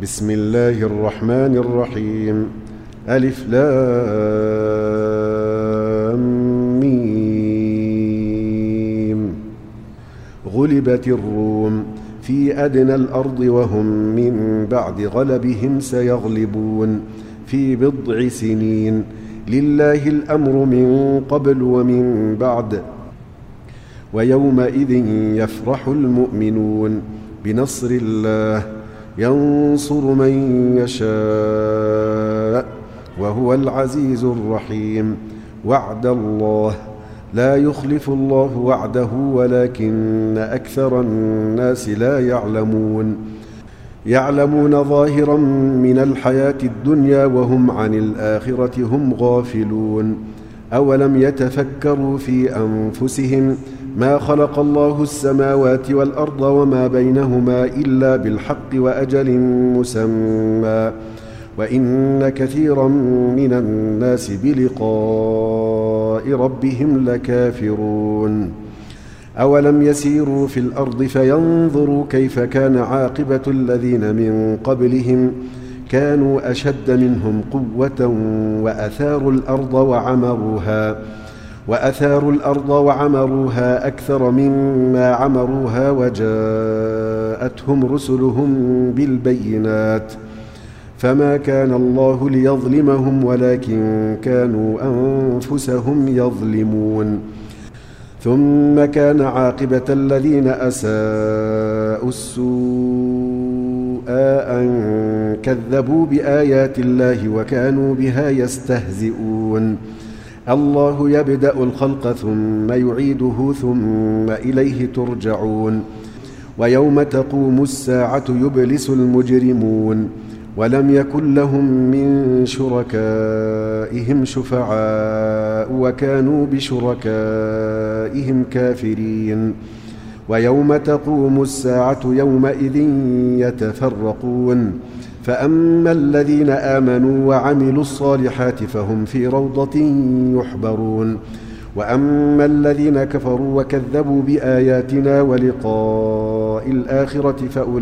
بسم الله الرحمن الرحيم. ألف لام ميم. غلبت الروم في أدنى الأرض وهم من بعد غلبهم سيغلبون في بضع سنين. لله الأمر من قبل ومن بعد. ويومئذ يفرح المؤمنون بنصر الله ينصر من يشاء وهو العزيز الرحيم. وعد الله لا يخلف الله وعده ولكن أكثر الناس لا يعلمون. يعلمون ظاهرا من الحياة الدنيا وهم عن الآخرة هم غافلون. أولم يتفكروا في أنفسهم ما خلق الله السماوات والأرض وما بينهما إلا بالحق وأجل مسمى وإن كثيرا من الناس بلقاء ربهم لكافرون. أولم يسيروا في الأرض فينظروا كيف كان عاقبة الذين من قبلهم كانوا أشد منهم قوة وأثاروا الأرض وعمروها أكثر مما عمروها وجاءتهم رسلهم بالبينات فما كان الله ليظلمهم ولكن كانوا أنفسهم يظلمون. ثم كان عاقبة الذين أساءوا السوء أن كذبوا بآيات الله وكانوا بها يستهزئون. الله يبدأ الخلق ثم يعيده ثم إليه ترجعون. ويوم تقوم الساعة يبلس المجرمون ولم يكن لهم من شركائهم شفعاء وكانوا بشركائهم كافرين. ويوم تقوم الساعة يومئذ يتفرقون فأما الذين آمنوا وعملوا الصالحات فهم في روضة يحبرون وأما الذين كفروا وكذبوا بآياتنا ولقاء الآخرة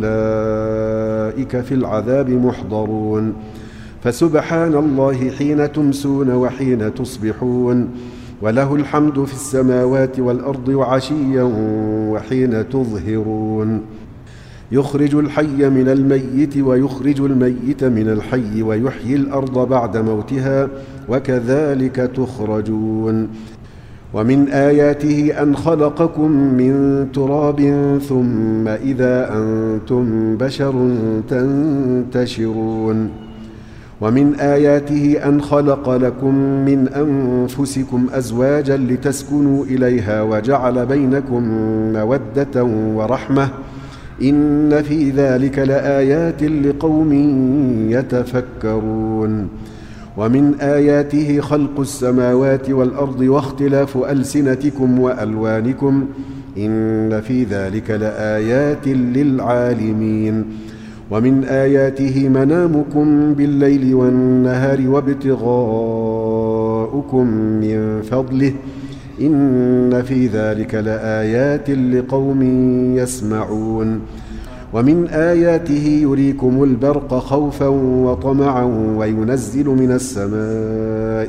فأولئك في العذاب محضرون. فسبحان الله حين تمسون وحين تصبحون وله الحمد في السماوات والأرض وعشيا وحين تظهرون. يخرج الحي من الميت ويخرج الميت من الحي ويحيي الأرض بعد موتها وكذلك تخرجون. ومن آياته أن خلقكم من تراب ثم إذا أنتم بشر تنتشرون. ومن آياته أن خلق لكم من أنفسكم أزواجا لتسكنوا إليها وجعل بينكم مودة ورحمة إن في ذلك لآيات لقوم يتفكرون. ومن آياته خلق السماوات والأرض واختلاف ألسنتكم وألوانكم إن في ذلك لآيات للعالمين. ومن آياته منامكم بالليل والنهار وابتغاؤكم من فضله إن في ذلك لآيات لقوم يسمعون. ومن آياته يريكم البرق خوفا وطمعا وينزل من السماء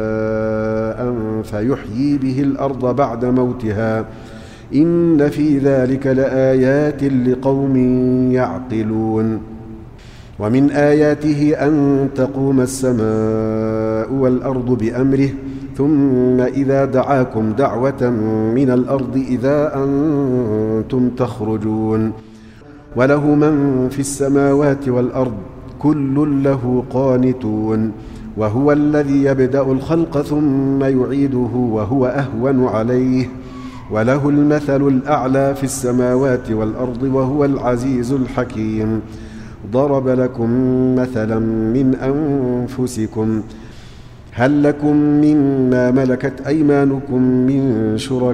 ماء فيحيي به الأرض بعد موتها إن في ذلك لآيات لقوم يعقلون. ومن آياته أن تقوم السماء والأرض بأمره ثم إذا دعاكم دعوة من الأرض إذا أنتم تخرجون. وله من في السماوات والأرض كل له قانتون. وهو الذي يبدأ الخلق ثم يعيده وهو أهون عليه وله المثل الأعلى في السماوات والأرض وهو العزيز الحكيم. ضرب لكم مثلا من أنفسكم هل لكم مما ملكت أيمانكم من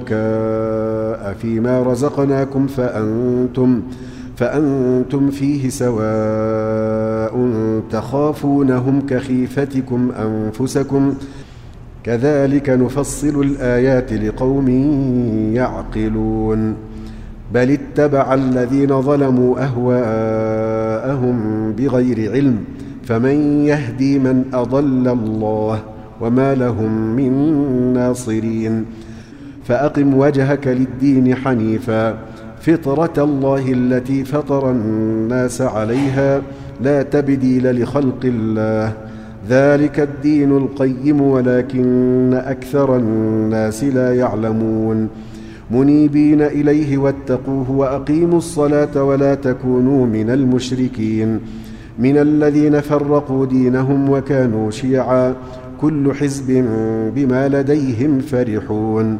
شركاء فيما رزقناكم فأنتم فيه سواء تخافونهم كخيفتكم أنفسكم كذلك نفصل الآيات لقوم يعقلون. بل اتبع الذين ظلموا أهواءهم جاءهم بغير علم فمن يهدي من أضل الله وما لهم من ناصرين فأقم وجهك للدين حنيفا فطرة الله التي فطر الناس عليها لا تبديل لخلق الله ذلك الدين القيم ولكن أكثر الناس لا يعلمون منيبين إليه واتقوه وأقيموا الصلاة ولا تكونوا من المشركين من الذين فرقوا دينهم وكانوا شيعا كل حزب بما لديهم فرحون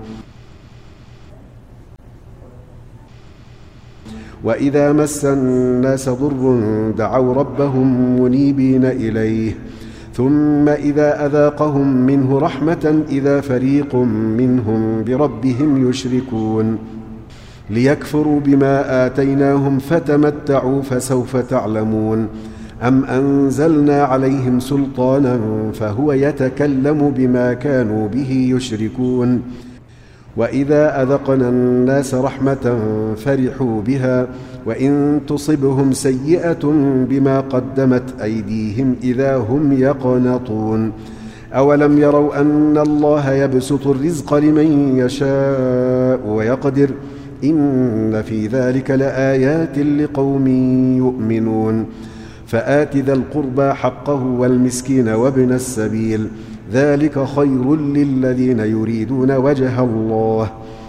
وإذا مس الناس ضر دعوا ربهم منيبين إليه ثم إذا أذاقهم منه رحمة إذا فريق منهم بربهم يشركون ليكفروا بما آتيناهم فتمتعوا فسوف تعلمون أم أنزلنا عليهم سلطانا فهو يتكلم بما كانوا به يشركون وإذا أذقنا الناس رحمة فرحوا بها وإن تصبهم سيئة بما قدمت أيديهم إذا هم يقنطون أولم يروا أن الله يبسط الرزق لمن يشاء ويقدر إن في ذلك لآيات لقوم يؤمنون فآت ذا القربى حقه والمسكين وابن السبيل ذلك خير للذين يريدون وجه الله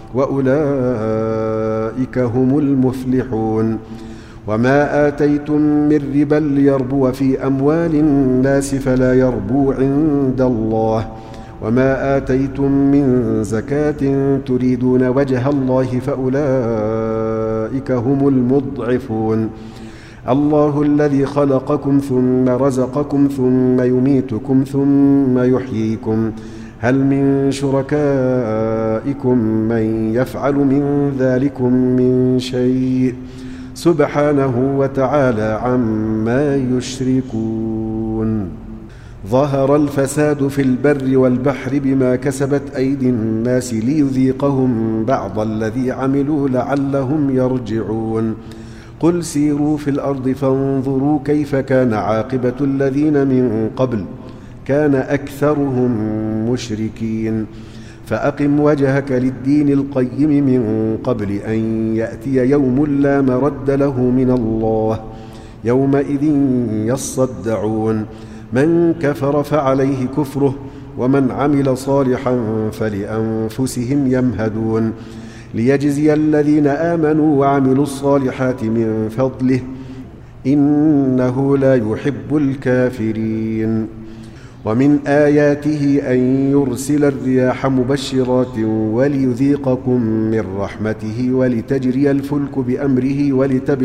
وأولئك هم المفلحون وما آتيتم من ربا ليربو في أموال الناس فلا يربو عند الله وما آتيتم من زكاة تريدون وجه الله فأولئك هم المضعفون الله الذي خلقكم ثم رزقكم ثم يميتكم ثم يحييكم هل من شركائكم من يفعل من ذلكم من شيء سبحانه وتعالى عما يشركون ظهر الفساد في البر والبحر بما كسبت أيدي الناس ليذيقهم بعض الذي عملوا لعلهم يرجعون قل سيروا في الأرض فانظروا كيف كان عاقبة الذين من قبل كان أكثرهم مشركين فأقم وجهك للدين القيم من قبل أن يأتي يوم لا مرد له من الله يومئذ يصدعون من كفر فعليه كفره ومن عمل صالحا فلأنفسهم يمهدون ليجزي الذين آمنوا وعملوا الصالحات من فضله إنه لا يحب الكافرين ومن آياته أن يرسل الرياح مبشرات وليذيقكم من رحمته ولتجري الفلك بأمره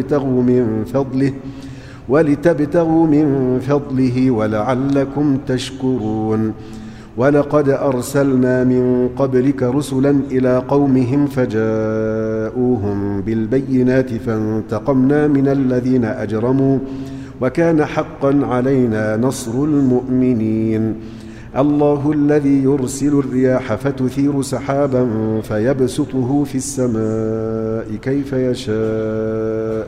ولتبتغوا من فضله ولعلكم تشكرون ولقد أرسلنا من قبلك رسلا إلى قومهم فجاءوهم بالبينات فانتقمنا من الذين أجرموا وكان حقا علينا نصر المؤمنين الله الذي يرسل الرياح فتثير سحابا فيبسطه في السماء كيف يشاء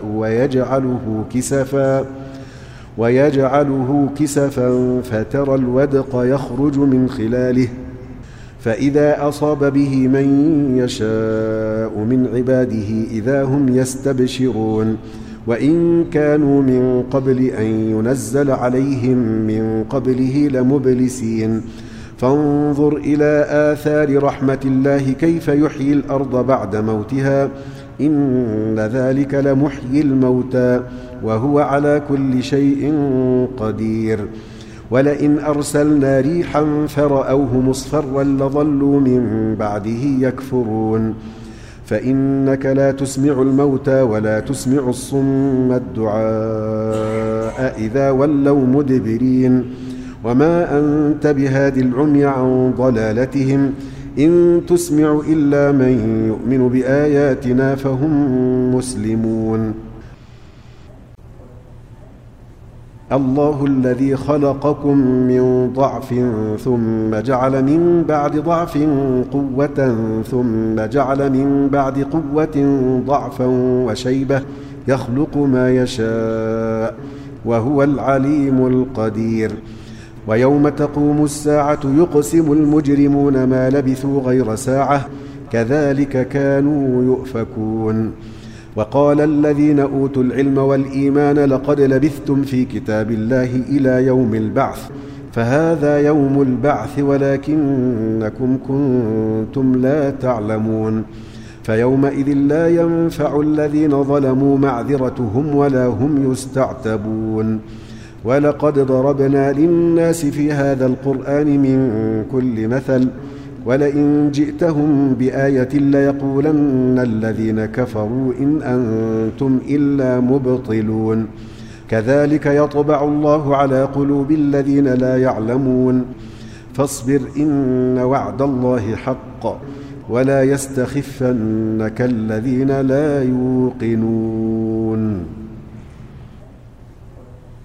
ويجعله كسفا فترى الودق يخرج من خلاله فإذا أصاب به من يشاء من عباده إذا هم يستبشرون وإن كانوا من قبل أن ينزل عليهم من قبله لمبلسين فانظر إلى آثار رحمة الله كيف يحيي الأرض بعد موتها إن ذلك لمحيي الموتى وهو على كل شيء قدير ولئن أرسلنا ريحا فرأوه مصفرا لظلوا من بعده يكفرون فإنك لا تسمع الموتى ولا تسمع الصم الدعاء إذا ولوا مدبرين وما أنت بهاد العمي عن ضلالتهم إن تسمع إلا من يؤمن بآياتنا فهم مسلمون الله الذي خلقكم من ضعف ثم جعل من بعد ضعف قوة ثم جعل من بعد قوة ضعفا وشيبة يخلق ما يشاء وهو العليم القدير ويوم تقوم الساعة يقسم المجرمون ما لبثوا غير ساعة كذلك كانوا يؤفكون وقال الذين أوتوا العلم والإيمان لقد لبثتم في كتاب الله إلى يوم البعث فهذا يوم البعث ولكنكم كنتم لا تعلمون فيومئذ لا ينفع الذين ظلموا معذرتهم ولا هم يستعتبون ولقد ضربنا للناس في هذا القرآن من كل مثل ولئن جئتهم بآية ليقولن الذين كفروا إن أنتم إلا مبطلون كذلك يطبع الله على قلوب الذين لا يعلمون فاصبر إن وعد الله حق ولا يستخفنك الذين لا يوقنون